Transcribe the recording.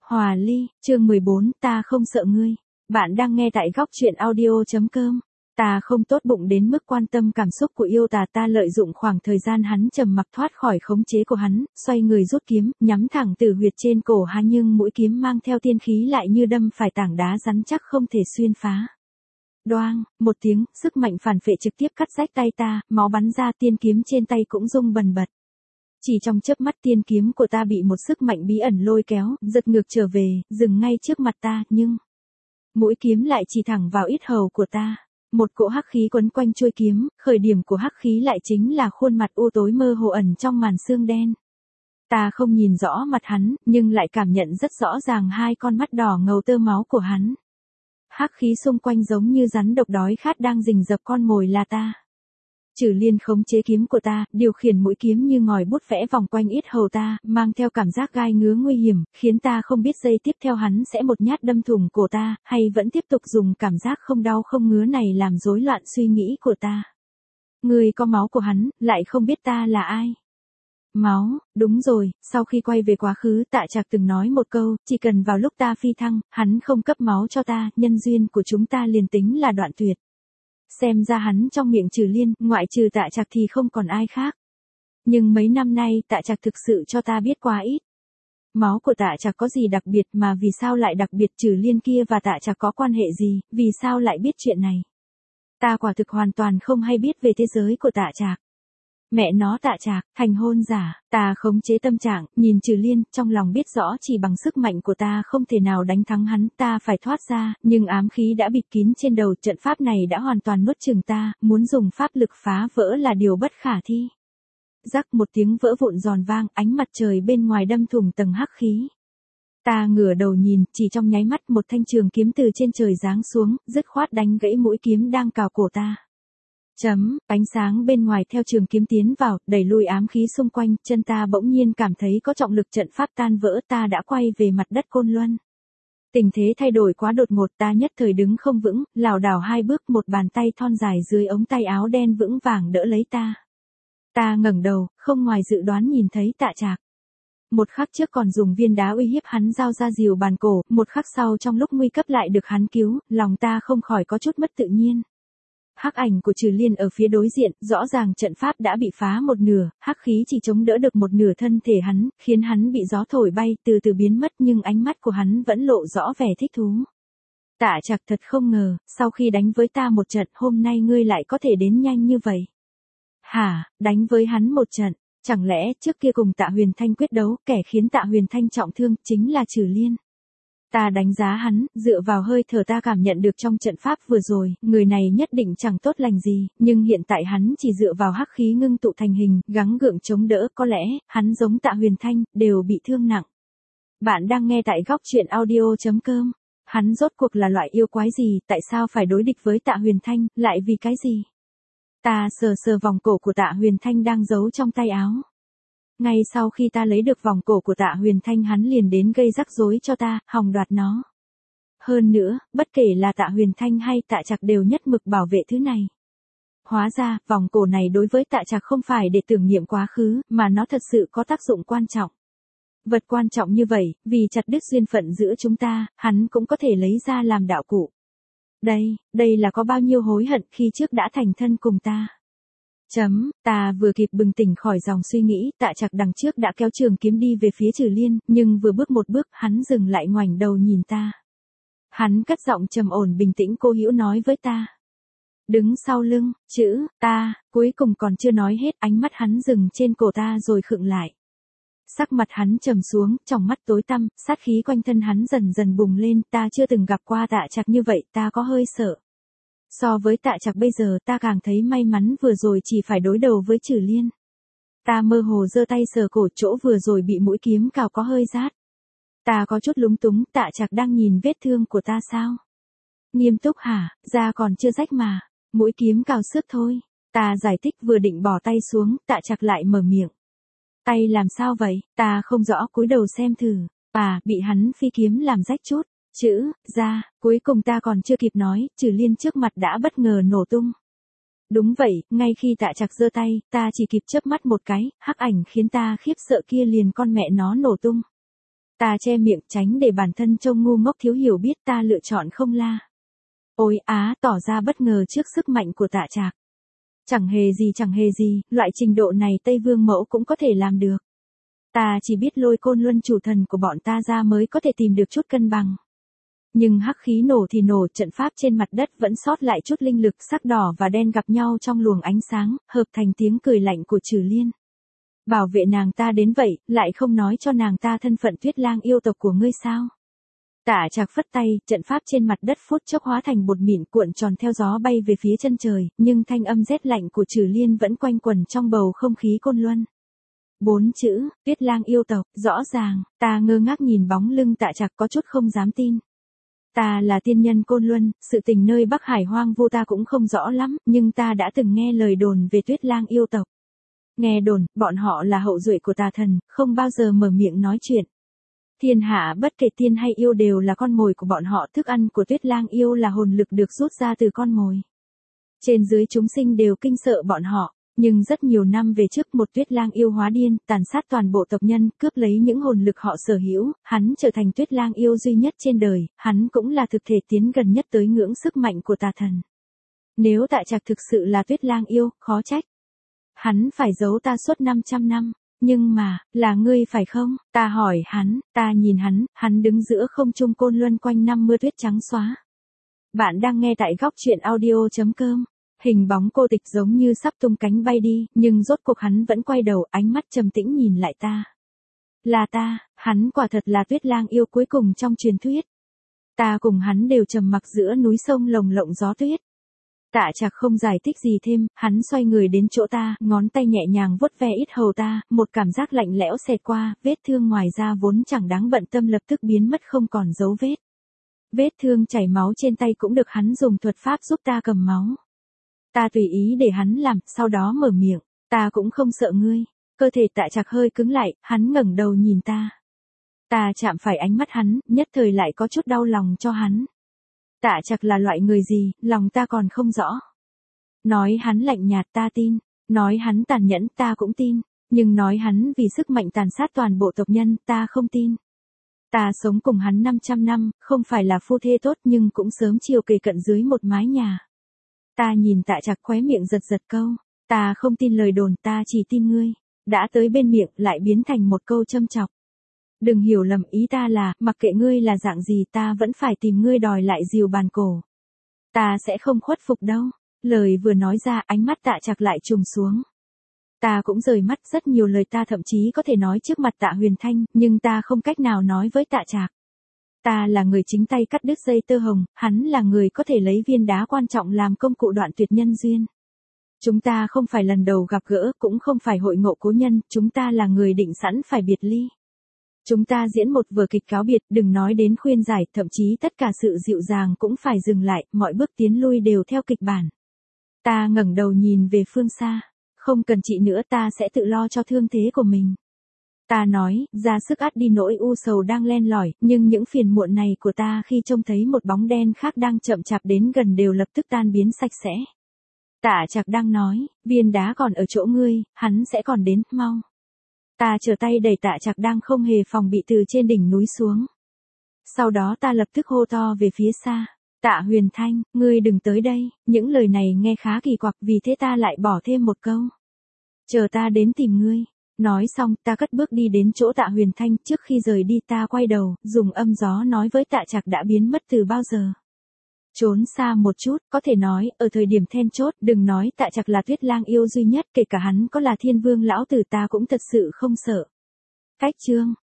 Hòa ly, chương 14, ta không sợ ngươi. Bạn đang nghe tại góc truyện audio.com. Ta không tốt bụng đến mức quan tâm cảm xúc của yêu tà, ta lợi dụng khoảng thời gian hắn trầm mặc thoát khỏi khống chế của hắn, xoay người rút kiếm, nhắm thẳng từ huyệt trên cổ hắn, nhưng mũi kiếm mang theo tiên khí lại như đâm phải tảng đá rắn chắc không thể xuyên phá. Đoang, một tiếng, sức mạnh phản phệ trực tiếp cắt rách tay ta, máu bắn ra, tiên kiếm trên tay cũng rung bần bật. Chỉ trong chớp mắt tiên kiếm của ta bị một sức mạnh bí ẩn lôi kéo, giật ngược trở về, dừng ngay trước mặt ta, nhưng mũi kiếm lại chỉ thẳng vào yết hầu của ta. Một cỗ hắc khí quấn quanh chuôi kiếm, khởi điểm của hắc khí lại chính là khuôn mặt u tối mơ hồ ẩn trong màn sương đen. Ta không nhìn rõ mặt hắn, nhưng lại cảm nhận rất rõ ràng hai con mắt đỏ ngầu tơ máu của hắn. Hắc khí xung quanh giống như rắn độc đói khát đang rình rập con mồi là ta. Trừ Liên khống chế kiếm của ta, điều khiển mũi kiếm như ngòi bút vẽ vòng quanh yết hầu ta, mang theo cảm giác gai ngứa nguy hiểm, khiến ta không biết giây tiếp theo hắn sẽ một nhát đâm thủng cổ ta, hay vẫn tiếp tục dùng cảm giác không đau không ngứa này làm rối loạn suy nghĩ của ta. Người có máu của hắn, lại không biết ta là ai. Máu, đúng rồi, sau khi quay về quá khứ, Tạ Trạc từng nói một câu, chỉ cần vào lúc ta phi thăng, hắn không cấp máu cho ta, nhân duyên của chúng ta liền tính là đoạn tuyệt. Xem ra hắn trong miệng Trừ Liên, ngoại trừ Tạ Trạc thì không còn ai khác. Nhưng mấy năm nay Tạ Trạc thực sự cho ta biết quá ít. Máu của Tạ Trạc có gì đặc biệt mà vì sao lại đặc biệt, Trừ Liên kia và Tạ Trạc có quan hệ gì, vì sao lại biết chuyện này. Ta quả thực hoàn toàn không hay biết về thế giới của Tạ Trạc. Mẹ nó, Tạ Trạc, thành hôn giả, ta khống chế tâm trạng, nhìn Trừ Liên, trong lòng biết rõ chỉ bằng sức mạnh của ta không thể nào đánh thắng hắn, ta phải thoát ra, nhưng ám khí đã bịt kín trên đầu, trận pháp này đã hoàn toàn nuốt chửng ta, muốn dùng pháp lực phá vỡ là điều bất khả thi. Rắc một tiếng vỡ vụn giòn vang, ánh mặt trời bên ngoài đâm thủng tầng hắc khí. Ta ngửa đầu nhìn, chỉ trong nháy mắt một thanh trường kiếm từ trên trời giáng xuống, dứt khoát đánh gãy mũi kiếm đang cào cổ ta. Ánh sáng bên ngoài theo trường kiếm tiến vào, đẩy lùi ám khí xung quanh, chân ta bỗng nhiên cảm thấy có trọng lực, trận pháp tan vỡ, ta đã quay về mặt đất Côn Luân. Tình thế thay đổi quá đột ngột, ta nhất thời đứng không vững, lảo đảo hai bước, một bàn tay thon dài dưới ống tay áo đen vững vàng đỡ lấy ta. Ta ngẩng đầu, không ngoài dự đoán nhìn thấy Tạ Trạc. Một khắc trước còn dùng viên đá uy hiếp hắn giao ra rìu bàn cổ, một khắc sau trong lúc nguy cấp lại được hắn cứu, lòng ta không khỏi có chút mất tự nhiên. Hắc ảnh của Trừ Liên ở phía đối diện, rõ ràng trận pháp đã bị phá một nửa, hắc khí chỉ chống đỡ được một nửa thân thể hắn, khiến hắn bị gió thổi bay, từ từ biến mất, nhưng ánh mắt của hắn vẫn lộ rõ vẻ thích thú. Tạ Trạc, thật không ngờ, sau khi đánh với ta một trận, hôm nay ngươi lại có thể đến nhanh như vậy. Hả, đánh với hắn một trận, chẳng lẽ trước kia cùng Tạ Huyền Thanh quyết đấu, kẻ khiến Tạ Huyền Thanh trọng thương chính là Trừ Liên. Ta đánh giá hắn, dựa vào hơi thở ta cảm nhận được trong trận pháp vừa rồi, người này nhất định chẳng tốt lành gì, nhưng hiện tại hắn chỉ dựa vào hắc khí ngưng tụ thành hình, gắng gượng chống đỡ, có lẽ, hắn giống Tạ Huyền Thanh, đều bị thương nặng. Bạn đang nghe tại góc truyện audio.com. Hắn rốt cuộc là loại yêu quái gì, tại sao phải đối địch với Tạ Huyền Thanh, lại vì cái gì? Ta sờ sờ vòng cổ của Tạ Huyền Thanh đang giấu trong tay áo. Ngay sau khi ta lấy được vòng cổ của Tạ Huyền Thanh, hắn liền đến gây rắc rối cho ta, hòng đoạt nó. Hơn nữa, bất kể là Tạ Huyền Thanh hay Tạ Trạc đều nhất mực bảo vệ thứ này. Hóa ra, vòng cổ này đối với Tạ Trạc không phải để tưởng niệm quá khứ, mà nó thật sự có tác dụng quan trọng. Vật quan trọng như vậy, vì chặt đứt duyên phận giữa chúng ta, hắn cũng có thể lấy ra làm đạo cụ. Đây là có bao nhiêu hối hận khi trước đã thành thân cùng ta. Ta vừa kịp bừng tỉnh khỏi dòng suy nghĩ, Tạ Trạc đằng trước đã kéo trường kiếm đi về phía Trừ Liên, nhưng vừa bước một bước, hắn dừng lại ngoảnh đầu nhìn ta. Hắn cất giọng trầm ổn bình tĩnh, cô hữu nói với ta. Đứng sau lưng, chữ, ta, cuối cùng còn chưa nói hết, ánh mắt hắn dừng trên cổ ta rồi khựng lại. Sắc mặt hắn trầm xuống, trong mắt tối tăm, sát khí quanh thân hắn dần dần bùng lên, ta chưa từng gặp qua Tạ Trạc như vậy, ta có hơi sợ. So với Tạ Trạc bây giờ ta càng thấy may mắn vừa rồi chỉ phải đối đầu với Trừ Liên. Ta mơ hồ giơ tay sờ cổ, chỗ vừa rồi bị mũi kiếm cào có hơi rát. Ta có chút lúng túng, Tạ Trạc đang nhìn vết thương của ta sao? Nghiêm túc hả, da còn chưa rách mà, mũi kiếm cào xước thôi. Ta giải thích vừa định bỏ tay xuống, Tạ Trạc lại mở miệng. Tay làm sao vậy? Ta không rõ, cúi đầu xem thử. Bị hắn phi kiếm làm rách chút. Chữ, ra, cuối cùng ta còn chưa kịp nói, Trừ Liên trước mặt đã bất ngờ nổ tung. Đúng vậy, ngay khi Tạ Trạc giơ tay, ta chỉ kịp chớp mắt một cái, hắc ảnh khiến ta khiếp sợ kia liền con mẹ nó nổ tung. Ta che miệng tránh để bản thân trông ngu ngốc thiếu hiểu biết, ta lựa chọn không la. Ôi á, tỏ ra bất ngờ trước sức mạnh của Tạ Trạc. Chẳng hề gì, loại trình độ này Tây Vương mẫu cũng có thể làm được. Ta chỉ biết lôi Côn Luân chủ thần của bọn ta ra mới có thể tìm được chút cân bằng. Nhưng hắc khí nổ thì nổ, trận pháp trên mặt đất vẫn sót lại chút linh lực, sắc đỏ và đen gặp nhau trong luồng ánh sáng, hợp thành tiếng cười lạnh của Trừ Liên. Bảo vệ nàng ta đến vậy, lại không nói cho nàng ta thân phận Tuyết Lang yêu tộc của ngươi sao? Tạ Trạc phất tay, trận pháp trên mặt đất phút chốc hóa thành bột mịn cuộn tròn theo gió bay về phía chân trời, nhưng thanh âm rét lạnh của Trừ Liên vẫn quanh quẩn trong bầu không khí Côn Luân. 4 chữ, Tuyết Lang yêu tộc, rõ ràng, ta ngơ ngác nhìn bóng lưng Tạ Trạc có chút không dám tin. Ta là tiên nhân Côn Luân, sự tình nơi Bắc Hải hoang vu ta cũng không rõ lắm, nhưng ta đã từng nghe lời đồn về Tuyết Lang yêu tộc. Nghe đồn, bọn họ là hậu duệ của tà thần, không bao giờ mở miệng nói chuyện. Thiên hạ bất kể tiên hay yêu đều là con mồi của bọn họ, thức ăn của Tuyết Lang yêu là hồn lực được rút ra từ con mồi. Trên dưới chúng sinh đều kinh sợ bọn họ, nhưng rất nhiều năm về trước một Tuyết Lang yêu hóa điên, tàn sát toàn bộ tộc nhân, cướp lấy những hồn lực họ sở hữu, hắn trở thành Tuyết Lang yêu duy nhất trên đời, hắn cũng là thực thể tiến gần nhất tới ngưỡng sức mạnh của tà thần. Nếu Tạ Trạc thực sự là Tuyết Lang yêu, khó trách hắn phải giấu ta suốt 500 năm. Nhưng mà, là ngươi phải không? Ta hỏi hắn, ta nhìn hắn đứng giữa không trung Côn Luân quanh năm mưa tuyết trắng xóa. Bạn đang nghe tại góc truyện audio.com. Hình bóng cô Tịch giống như sắp tung cánh bay đi, nhưng rốt cuộc hắn vẫn quay đầu, ánh mắt trầm tĩnh nhìn lại ta. Là ta, hắn quả thật là Tuyết Lang yêu cuối cùng trong truyền thuyết. Ta cùng hắn đều trầm mặc giữa núi sông lồng lộng gió tuyết. Tạ Trạc không giải thích gì thêm, hắn xoay người đến chỗ ta, ngón tay nhẹ nhàng vuốt ve yết hầu ta, một cảm giác lạnh lẽo xẹt qua, vết thương ngoài da vốn chẳng đáng bận tâm lập tức biến mất không còn dấu vết. Vết thương chảy máu trên tay cũng được hắn dùng thuật pháp giúp ta cầm máu. Ta tùy ý để hắn làm, sau đó mở miệng, ta cũng không sợ ngươi. Cơ thể Tạ Trạc hơi cứng lại, hắn ngẩng đầu nhìn ta. Ta chạm phải ánh mắt hắn, nhất thời lại có chút đau lòng cho hắn. Tạ Trạc là loại người gì, lòng ta còn không rõ. Nói hắn lạnh nhạt ta tin, nói hắn tàn nhẫn ta cũng tin, nhưng nói hắn vì sức mạnh tàn sát toàn bộ tộc nhân ta không tin. Ta sống cùng hắn 500 năm, không phải là phu thê tốt nhưng cũng sớm chiều kề cận dưới một mái nhà. Ta nhìn Tạ Trạc khóe miệng giật giật câu, ta không tin lời đồn, ta chỉ tin ngươi. Đã tới bên miệng lại biến thành một câu châm chọc. Đừng hiểu lầm, ý ta là, mặc kệ ngươi là dạng gì ta vẫn phải tìm ngươi đòi lại dìu bàn cổ. Ta sẽ không khuất phục đâu. Lời vừa nói ra ánh mắt Tạ Trạc lại trùng xuống. Ta cũng rời mắt, rất nhiều lời ta thậm chí có thể nói trước mặt Tạ Huyền Thanh, nhưng ta không cách nào nói với Tạ Trạc. Ta là người chính tay cắt đứt dây tơ hồng, hắn là người có thể lấy viên đá quan trọng làm công cụ đoạn tuyệt nhân duyên. Chúng ta không phải lần đầu gặp gỡ, cũng không phải hội ngộ cố nhân, chúng ta là người định sẵn phải biệt ly. Chúng ta diễn một vở kịch cáo biệt, đừng nói đến khuyên giải, thậm chí tất cả sự dịu dàng cũng phải dừng lại, mọi bước tiến lui đều theo kịch bản. Ta ngẩng đầu nhìn về phương xa, không cần chị nữa, ta sẽ tự lo cho thương thế của mình. Ta nói, ra sức át đi nỗi u sầu đang len lỏi, nhưng những phiền muộn này của ta khi trông thấy một bóng đen khác đang chậm chạp đến gần đều lập tức tan biến sạch sẽ. Tạ Trạc đang nói, viên đá còn ở chỗ ngươi, hắn sẽ còn đến, mau. Ta trở tay đẩy Tạ Trạc đang không hề phòng bị từ trên đỉnh núi xuống. Sau đó ta lập tức hô to về phía xa. Tạ Huyền Thanh, ngươi đừng tới đây, những lời này nghe khá kỳ quặc, vì thế ta lại bỏ thêm một câu. Chờ ta đến tìm ngươi. Nói xong, ta cất bước đi đến chỗ Tạ Huyền Thanh, trước khi rời đi ta quay đầu, dùng âm gió nói với Tạ Trạc đã biến mất từ bao giờ. Trốn xa một chút, có thể nói, ở thời điểm then chốt, đừng nói Tạ Trạc là Tuyết Lang yêu duy nhất, kể cả hắn có là Thiên Vương lão tử ta cũng thật sự không sợ. Cách chương